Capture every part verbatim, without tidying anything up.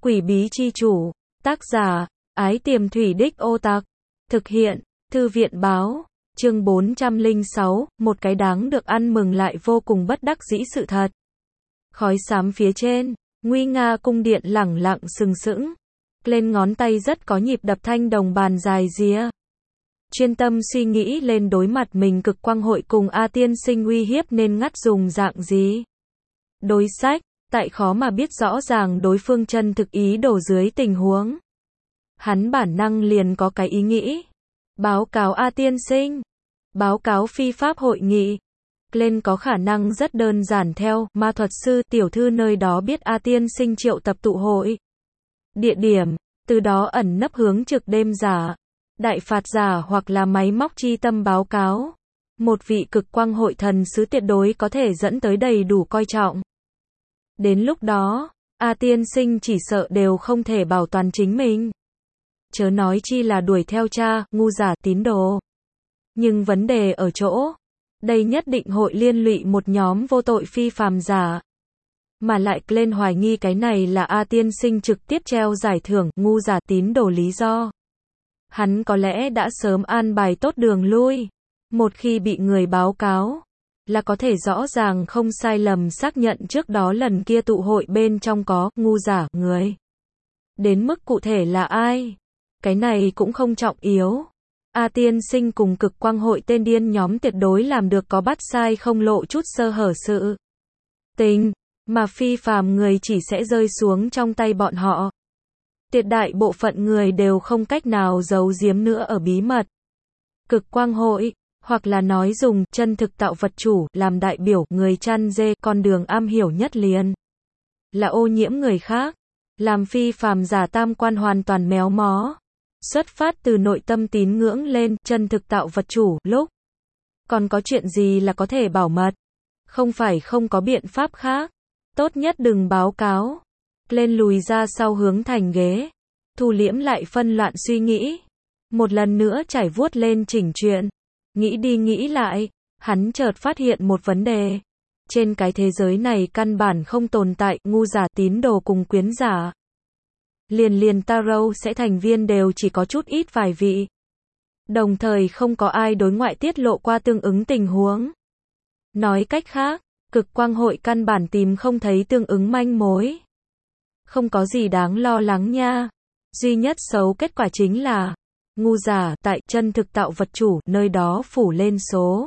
Quỷ bí chi chủ. Tác giả, Ái Tiềm Thủy Đích Ô Tặc. Thực hiện, Thư viện báo. Chương bốn trăm lẻ sáu, một cái đáng được ăn mừng lại vô cùng bất đắc dĩ sự thật. Khói xám phía trên, nguy nga cung điện lẳng lặng sừng sững. Lên ngón tay rất có nhịp đập thanh đồng bàn dài día. Chuyên tâm suy nghĩ lên đối mặt mình cực quang hội cùng A tiên sinh uy hiếp nên ngắt dùng dạng gì. Đối sách, tại khó mà biết rõ ràng đối phương chân thực ý đồ dưới tình huống. Hắn bản năng liền có cái ý nghĩ. Báo cáo A tiên sinh. Báo cáo phi pháp hội nghị. Lên có khả năng rất đơn giản theo ma thuật sư tiểu thư nơi đó biết A tiên sinh triệu tập tụ hội. Địa điểm, từ đó ẩn nấp hướng trực đêm giả, đại phạt giả hoặc là máy móc chi tâm báo cáo. Một vị cực quang hội thần sứ tuyệt đối có thể dẫn tới đầy đủ coi trọng. Đến lúc đó, A tiên sinh chỉ sợ đều không thể bảo toàn chính mình. Chớ nói chi là đuổi theo cha, ngu giả tín đồ. Nhưng vấn đề ở chỗ, đây nhất định hội liên lụy một nhóm vô tội phi phàm giả. Mà lại lên hoài nghi cái này là A tiên sinh trực tiếp treo giải thưởng ngu giả tín đồ lý do. Hắn có lẽ đã sớm an bài tốt đường lui. Một khi bị người báo cáo, là có thể rõ ràng không sai lầm xác nhận trước đó lần kia tụ hội bên trong có ngu giả người. Đến mức cụ thể là ai? Cái này cũng không trọng yếu. A tiên sinh cùng cực quang hội tên điên nhóm tuyệt đối làm được có bắt sai không lộ chút sơ hở sự tình, mà phi phàm người chỉ sẽ rơi xuống trong tay bọn họ. Tuyệt đại bộ phận người đều không cách nào giấu giếm nữa ở bí mật. Cực quang hội, hoặc là nói dùng chân thực tạo vật chủ làm đại biểu người chăn dê con đường am hiểu nhất liền là ô nhiễm người khác, làm phi phàm giả tam quan hoàn toàn méo mó. Xuất phát từ nội tâm tín ngưỡng lên chân thực tạo vật chủ lúc còn có chuyện gì là có thể bảo mật. Không phải không có biện pháp khác. Tốt nhất đừng báo cáo. Lên lùi ra sau hướng thành ghế. Thu liễm lại phân loạn suy nghĩ. Một lần nữa trải vuốt lên chỉnh chuyện. Nghĩ đi nghĩ lại, hắn chợt phát hiện một vấn đề. Trên cái thế giới này căn bản không tồn tại ngu giả tín đồ cùng quyến giả. Liền liền tarot sẽ thành viên đều chỉ có chút ít vài vị. Đồng thời không có ai đối ngoại tiết lộ qua tương ứng tình huống. Nói cách khác, cực quang hội căn bản tìm không thấy tương ứng manh mối. Không có gì đáng lo lắng nha. Duy nhất xấu kết quả chính là ngu giả tại chân thực tạo vật chủ nơi đó phủ lên số.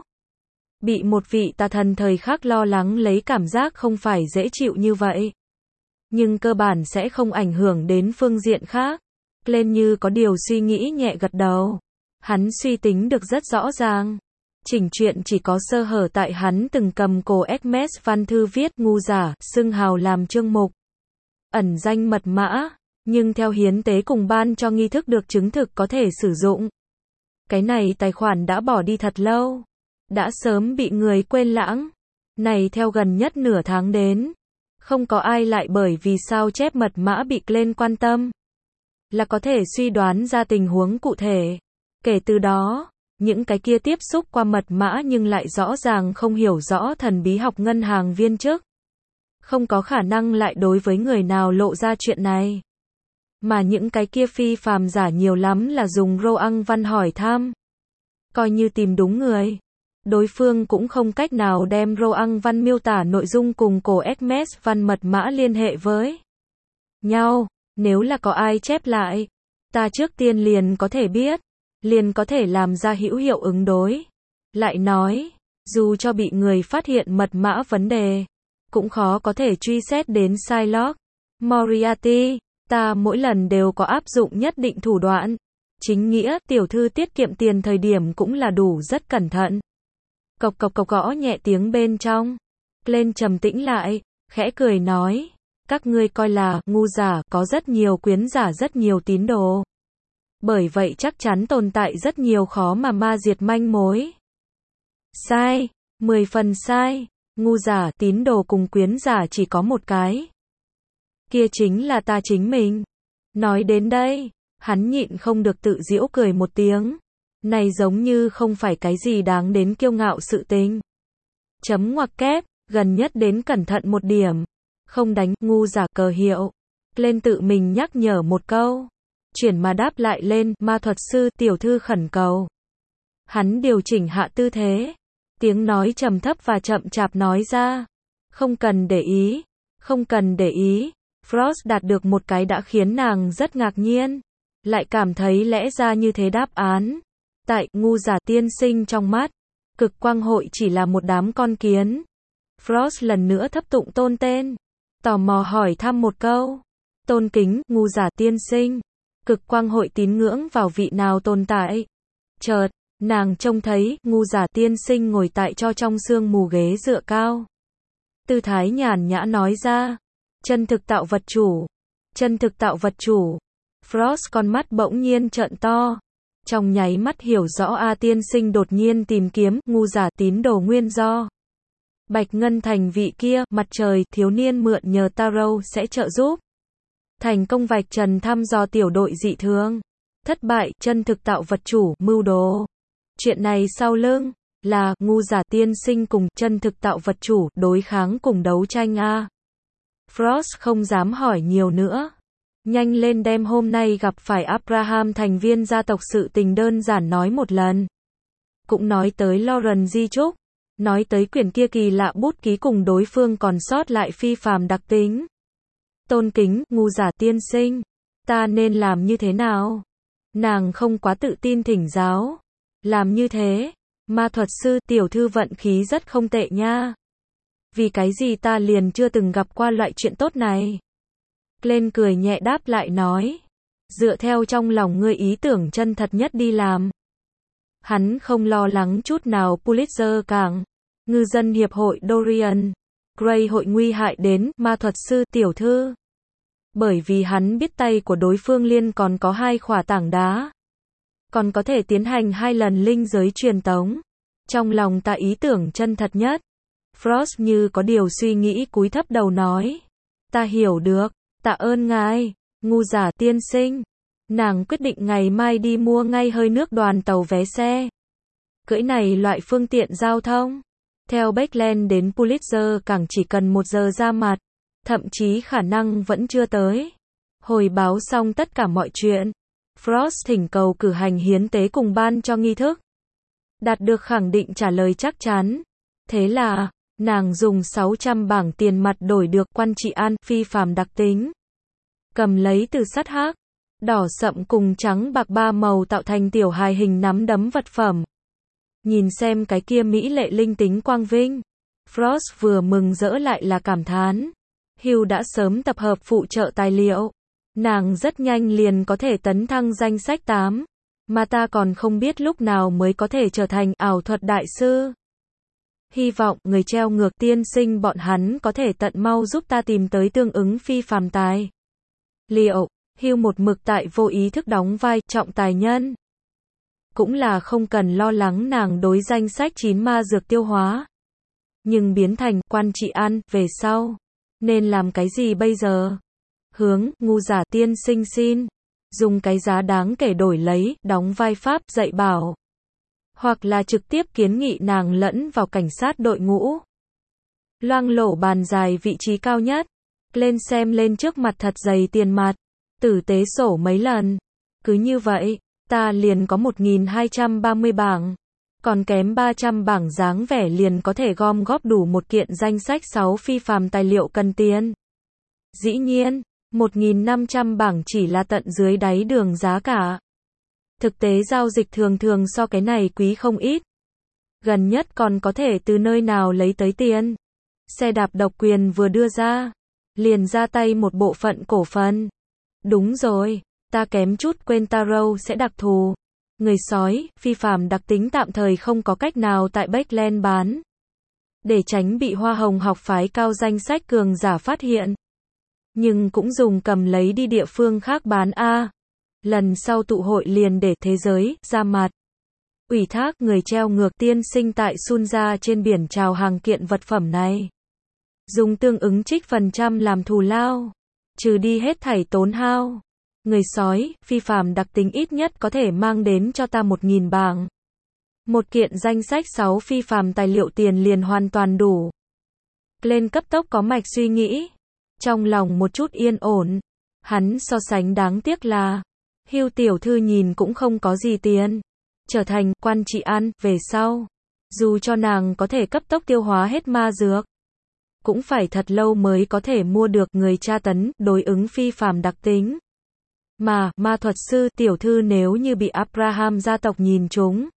Bị một vị tà thần thời khắc lo lắng lấy cảm giác không phải dễ chịu như vậy. Nhưng cơ bản sẽ không ảnh hưởng đến phương diện khác. Lên như có điều suy nghĩ nhẹ gật đầu. Hắn suy tính được rất rõ ràng. Chỉnh chuyện chỉ có sơ hở tại hắn từng cầm cổ Hermes văn thư viết ngu giả, xưng hào làm chương mục. Ẩn danh mật mã, nhưng theo hiến tế cùng ban cho nghi thức được chứng thực có thể sử dụng. Cái này tài khoản đã bỏ đi thật lâu. Đã sớm bị người quên lãng. Này theo gần nhất nửa tháng đến. Không có ai lại bởi vì sao chép mật mã bị lên quan tâm. Là có thể suy đoán ra tình huống cụ thể. Kể từ đó, những cái kia tiếp xúc qua mật mã nhưng lại rõ ràng không hiểu rõ thần bí học ngân hàng viên chức. Không có khả năng lại đối với người nào lộ ra chuyện này. Mà những cái kia phi phàm giả nhiều lắm là dùng rô ăn văn hỏi thăm. Coi như tìm đúng người. Đối phương cũng không cách nào đem rô ăn văn miêu tả nội dung cùng cổ Hermes văn mật mã liên hệ với nhau. Nếu là có ai chép lại, ta trước tiên liền có thể biết, liền có thể làm ra hữu hiệu ứng đối. Lại nói, dù cho bị người phát hiện mật mã vấn đề, cũng khó có thể truy xét đến Shylock Moriarty. Ta mỗi lần đều có áp dụng nhất định thủ đoạn. Chính nghĩa, tiểu thư tiết kiệm tiền thời điểm cũng là đủ rất cẩn thận. Cộc cộc cộc gõ nhẹ tiếng bên trong. Lên trầm tĩnh lại, khẽ cười nói. Các ngươi coi là, ngu giả, có rất nhiều quyến giả rất nhiều tín đồ. Bởi vậy chắc chắn tồn tại rất nhiều khó mà ma diệt manh mối. Sai, mười phần sai. Ngu giả, tín đồ cùng quyến giả chỉ có một cái. Kia chính là ta chính mình. Nói đến đây, hắn nhịn không được tự giễu cười một tiếng. Này giống như không phải cái gì đáng đến kiêu ngạo sự tình. Chấm ngoặc kép, gần nhất đến cẩn thận một điểm. Không đánh ngu giả cờ hiệu. Lên tự mình nhắc nhở một câu. Chuyển mà đáp lại lên, ma thuật sư, tiểu thư khẩn cầu. Hắn điều chỉnh hạ tư thế. Tiếng nói trầm thấp và chậm chạp nói ra. Không cần để ý. Không cần để ý. Frost đạt được một cái đã khiến nàng rất ngạc nhiên. Lại cảm thấy lẽ ra như thế đáp án. Tại, ngu giả tiên sinh trong mắt. Cực quang hội chỉ là một đám con kiến. Frost lần nữa thấp tụng tôn tên. Tò mò hỏi thăm một câu. Tôn kính, ngu giả tiên sinh. Cực quang hội tín ngưỡng vào vị nào tồn tại. Chợt, nàng trông thấy, ngu giả tiên sinh ngồi tại cho trong sương mù ghế dựa cao. Tư thái nhàn nhã nói ra. Chân thực tạo vật chủ. Chân thực tạo vật chủ. Frost con mắt bỗng nhiên trợn to. Trong nháy mắt hiểu rõ A tiên sinh đột nhiên tìm kiếm, ngu giả tín đồ nguyên do. Bạch Ngân Thành vị kia, mặt trời, thiếu niên mượn nhờ Tarot sẽ trợ giúp. Thành công vạch trần thăm dò tiểu đội dị thường. Thất bại, chân thực tạo vật chủ, mưu đồ. Chuyện này sau lưng, là, ngu giả tiên sinh cùng, chân thực tạo vật chủ, đối kháng cùng đấu tranh a. Frost không dám hỏi nhiều nữa. Nhanh lên đem hôm nay gặp phải Abraham thành viên gia tộc sự tình đơn giản nói một lần. Cũng nói tới Lauren di chúc. Nói tới quyển kia kỳ lạ bút ký cùng đối phương còn sót lại phi phàm đặc tính. Tôn kính, ngu giả tiên sinh. Ta nên làm như thế nào? Nàng không quá tự tin thỉnh giáo. Làm như thế. Ma thuật sư, tiểu thư vận khí rất không tệ nha. Vì cái gì ta liền chưa từng gặp qua loại chuyện tốt này? Lên cười nhẹ đáp lại nói. Dựa theo trong lòng ngươi ý tưởng chân thật nhất đi làm. Hắn không lo lắng chút nào Pulitzer cảng. Ngư dân hiệp hội Dorian Gray hội nguy hại đến ma thuật sư tiểu thư. Bởi vì hắn biết tay của đối phương liên còn có hai khỏa tảng đá. Còn có thể tiến hành hai lần linh giới truyền tống. Trong lòng ta ý tưởng chân thật nhất. Frost như có điều suy nghĩ cúi thấp đầu nói. Ta hiểu được, tạ ơn ngài, ngu giả tiên sinh. Nàng quyết định ngày mai đi mua ngay hơi nước đoàn tàu vé xe. Cưỡi này loại phương tiện giao thông. Theo Backland đến Pulitzer cảng chỉ cần một giờ ra mặt. Thậm chí khả năng vẫn chưa tới. Hồi báo xong tất cả mọi chuyện. Frost thỉnh cầu cử hành hiến tế cùng ban cho nghi thức. Đạt được khẳng định trả lời chắc chắn. Thế là, nàng dùng sáu trăm bảng tiền mặt đổi được quan trị an phi phàm đặc tính. Cầm lấy từ sắt hắc, đỏ sậm cùng trắng bạc ba màu tạo thành tiểu hài hình nắm đấm vật phẩm. Nhìn xem cái kia mỹ lệ linh tính quang vinh. Frost vừa mừng rỡ lại là cảm thán. Hugh đã sớm tập hợp phụ trợ tài liệu. Nàng rất nhanh liền có thể tấn thăng danh sách tám. Mà ta còn không biết lúc nào mới có thể trở thành ảo thuật đại sư. Hy vọng người treo ngược tiên sinh bọn hắn có thể tận mau giúp ta tìm tới tương ứng phi phàm tài liệu. Hugh một mực tại vô ý thức đóng vai trọng tài nhân. Cũng là không cần lo lắng nàng đối danh sách chín ma dược tiêu hóa. Nhưng biến thành quan trị an về sau. Nên làm cái gì bây giờ? Hướng, ngu giả tiên sinh xin. Dùng cái giá đáng kể đổi lấy, đóng vai pháp dạy bảo. Hoặc là trực tiếp kiến nghị nàng lẫn vào cảnh sát đội ngũ. Loang lổ bàn dài vị trí cao nhất. Lên xem lên trước mặt thật dày tiền mặt. Tử tế sổ mấy lần. Cứ như vậy, ta liền có một nghìn hai trăm ba mươi bảng. Còn kém ba trăm bảng dáng vẻ liền có thể gom góp đủ một kiện danh sách sáu phi phàm tài liệu cần tiền. Dĩ nhiên, một nghìn năm trăm bảng chỉ là tận dưới đáy đường giá cả. Thực tế giao dịch thường thường so cái này quý không ít. Gần nhất còn có thể từ nơi nào lấy tới tiền. Xe đạp độc quyền vừa đưa ra. Liền ra tay một bộ phận cổ phần. Đúng rồi, ta kém chút quên Tarot sẽ đặc thù. Người sói, phi phàm đặc tính tạm thời không có cách nào tại Backland bán. Để tránh bị hoa hồng học phái cao danh sách cường giả phát hiện. Nhưng cũng dùng cầm lấy đi địa phương khác bán a. Lần sau tụ hội liền để thế giới ra mặt. Ủy thác người treo ngược tiên sinh tại Sunja trên biển chào hàng kiện vật phẩm này. Dùng tương ứng trích phần trăm làm thù lao. Trừ đi hết thảy tốn hao. Người sói, phi phàm đặc tính ít nhất có thể mang đến cho ta một nghìn bảng. Một kiện danh sách sáu phi phàm tài liệu tiền liền hoàn toàn đủ. Lên cấp tốc có mạch suy nghĩ. Trong lòng một chút yên ổn. Hắn so sánh đáng tiếc là, Hưu tiểu thư nhìn cũng không có gì tiền. Trở thành quan trị an, về sau. Dù cho nàng có thể cấp tốc tiêu hóa hết ma dược, cũng phải thật lâu mới có thể mua được người tra tấn, đối ứng phi phàm đặc tính. Mà, ma thuật sư tiểu thư nếu như bị Abraham gia tộc nhìn trúng,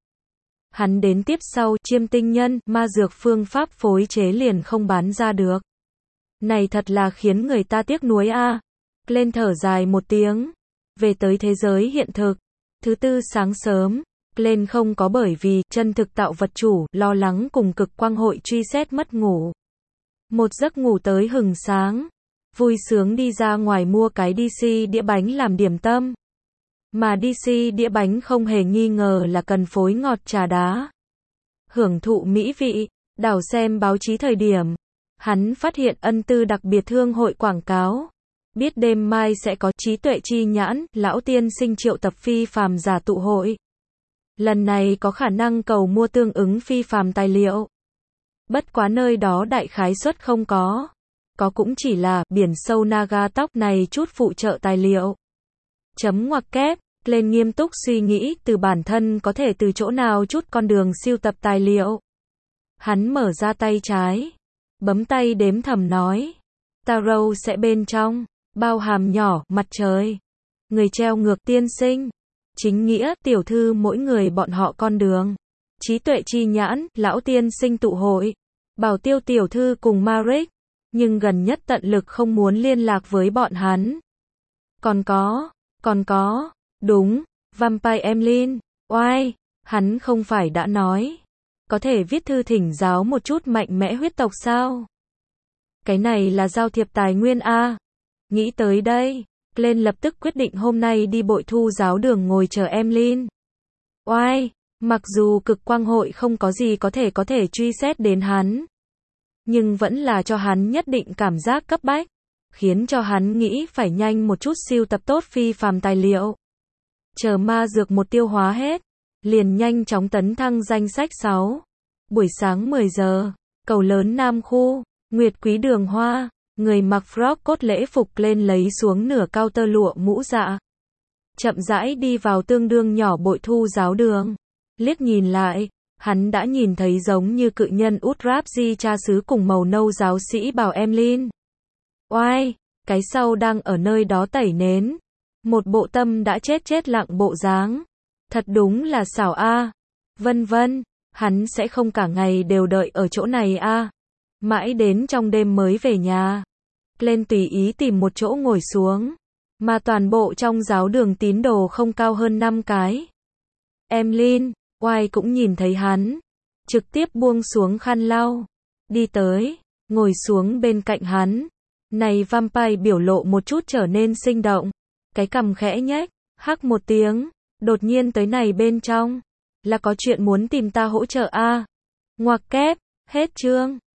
hắn đến tiếp sau, chiêm tinh nhân, ma dược phương pháp phối chế liền không bán ra được. Này thật là khiến người ta tiếc nuối a. Lên thở dài một tiếng. Về tới thế giới hiện thực. Thứ tư sáng sớm. Lên không có bởi vì chân thực tạo vật chủ, lo lắng cùng cực quang hội truy xét mất ngủ. Một giấc ngủ tới hừng sáng. Vui sướng đi ra ngoài mua cái đê xê đĩa bánh làm điểm tâm. Mà đê xê đĩa bánh không hề nghi ngờ là cần phối ngọt trà đá. Hưởng thụ mỹ vị, đảo xem báo chí thời điểm. Hắn phát hiện ân tư đặc biệt thương hội quảng cáo. Biết đêm mai sẽ có trí tuệ chi nhãn, lão tiên sinh triệu tập phi phàm giả tụ hội. Lần này có khả năng cầu mua tương ứng phi phàm tài liệu. Bất quá nơi đó đại khái suất không có. Có cũng chỉ là biển sâu naga tóc này chút phụ trợ tài liệu. Chấm ngoặc kép, lên nghiêm túc suy nghĩ từ bản thân có thể từ chỗ nào chút con đường siêu tập tài liệu. Hắn mở ra tay trái. Bấm tay đếm thầm nói. Tarot sẽ bên trong. Bao hàm nhỏ, mặt trời. Người treo ngược tiên sinh. Chính nghĩa, tiểu thư mỗi người bọn họ con đường. Trí tuệ chi nhãn, lão tiên sinh tụ hội. Bảo tiêu tiểu thư cùng Maric. Nhưng gần nhất tận lực không muốn liên lạc với bọn hắn. Còn có, còn có, đúng, Vampire Emlyn, oai, hắn không phải đã nói. Có thể viết thư thỉnh giáo một chút mạnh mẽ huyết tộc sao? Cái này là giao thiệp tài nguyên a. Nghĩ tới đây, lên lập tức quyết định hôm nay đi bội thu giáo đường ngồi chờ Emlyn. Oai, mặc dù cực quang hội không có gì có thể có thể truy xét đến hắn. Nhưng vẫn là cho hắn nhất định cảm giác cấp bách. Khiến cho hắn nghĩ phải nhanh một chút siêu tập tốt phi phàm tài liệu. Chờ ma dược một tiêu hóa hết. Liền nhanh chóng tấn thăng danh sách sáu. Buổi sáng mười giờ. Cầu lớn Nam Khu. Nguyệt Quý Đường Hoa. Người mặc frock cốt lễ phục lên lấy xuống nửa cao tơ lụa mũ dạ. Chậm rãi đi vào tương đương nhỏ bội thu giáo đường. Liếc nhìn lại. Hắn đã nhìn thấy giống như cự nhân Utrapsi cha xứ cùng màu nâu giáo sĩ bảo Emlyn. Oai, cái sau đang ở nơi đó tẩy nến. Một bộ tâm đã chết chết lặng bộ dáng. Thật đúng là xảo a. Vân vân, hắn sẽ không cả ngày đều đợi ở chỗ này a. Mãi đến trong đêm mới về nhà. Lên tùy ý tìm một chỗ ngồi xuống. Mà toàn bộ trong giáo đường tín đồ không cao hơn năm cái. Emlyn, oai cũng nhìn thấy hắn. Trực tiếp buông xuống khăn lau. Đi tới, ngồi xuống bên cạnh hắn. Này vampire biểu lộ một chút trở nên sinh động. Cái cằm khẽ nhếch, hắc một tiếng. Đột nhiên tới này bên trong. Là có chuyện muốn tìm ta hỗ trợ a. Ngoặc kép, hết chương.